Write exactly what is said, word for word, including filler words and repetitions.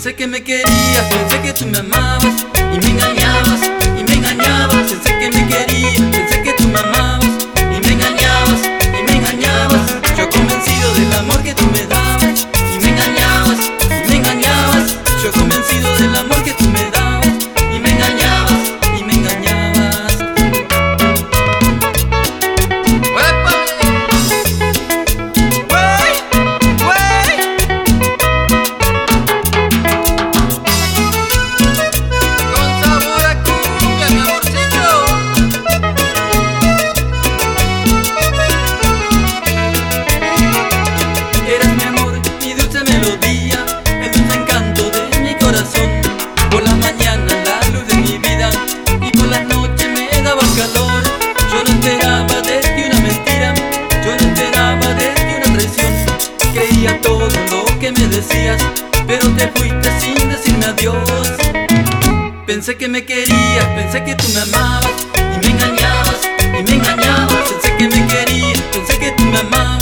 Pensé que me querías, pensé que tú me amabas y me engañabas, y me engañabas. Pensé que me querías, pensé que tú me amabas y me engañabas, y me engañabas. Yo convencido del amor que tú me dabas y me engañabas, y me engañabas. Yo convencido del amor que tú me dabas y me engañabas, y me engañabas. ¡Uepa! ¡Wey! ¡Wey! Con sabor a cumbia, mi amorcito. Eras mi amor, mi dulce melodía, el dulce encanto de mi corazón. Por la mañana la luz de mi vida y por la noche me dabas calor. Yo no esperaba de ti una mentira, yo no esperaba de ti una traición. Creía todo lo que me decías, pero te fuiste sin decirme adiós. Pensé que me querías, pensé que tú me amabas y me engañabas, y me engañabas. Pensé que me querías, pensé que tú me amabas